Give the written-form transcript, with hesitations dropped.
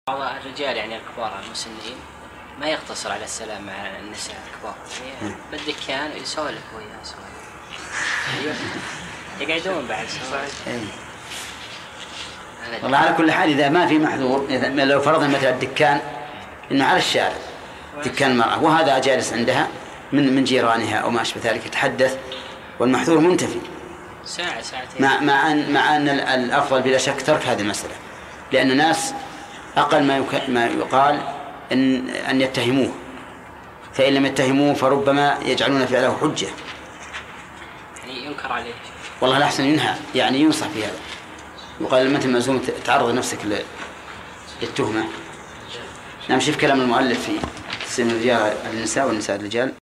بعض الرجال يعني الكبار المسنين ما يقتصر على السلام مع النساء الكبار، يعني بالدكان يسولف وياه سوالف يقعدون بعد سوالف. والله على كل حال إذا ما في محذور، لو فرضنا مثلا الدكان إنه على الشارع دكان المرأة وهذا جالس عندها من جيرانها أو ما أشبه ذلك يتحدث والمحذور منتفي ساعة ساعتين، مع أن الأفضل بلا شك ترك هذه المسألة، لأن الناس أقل ما يقال أن يتهموه، فإن لم يتهموه فربما يجعلون فعله حجة، يعني ينكر عليه. والله الأحسن ينهى، يعني ينصح في هذا، وقال مثل مزوم تعرض نفسك للتهمة. نمشي في كلام المؤلف في تسليم الرجال للنساء والنساء للرجال.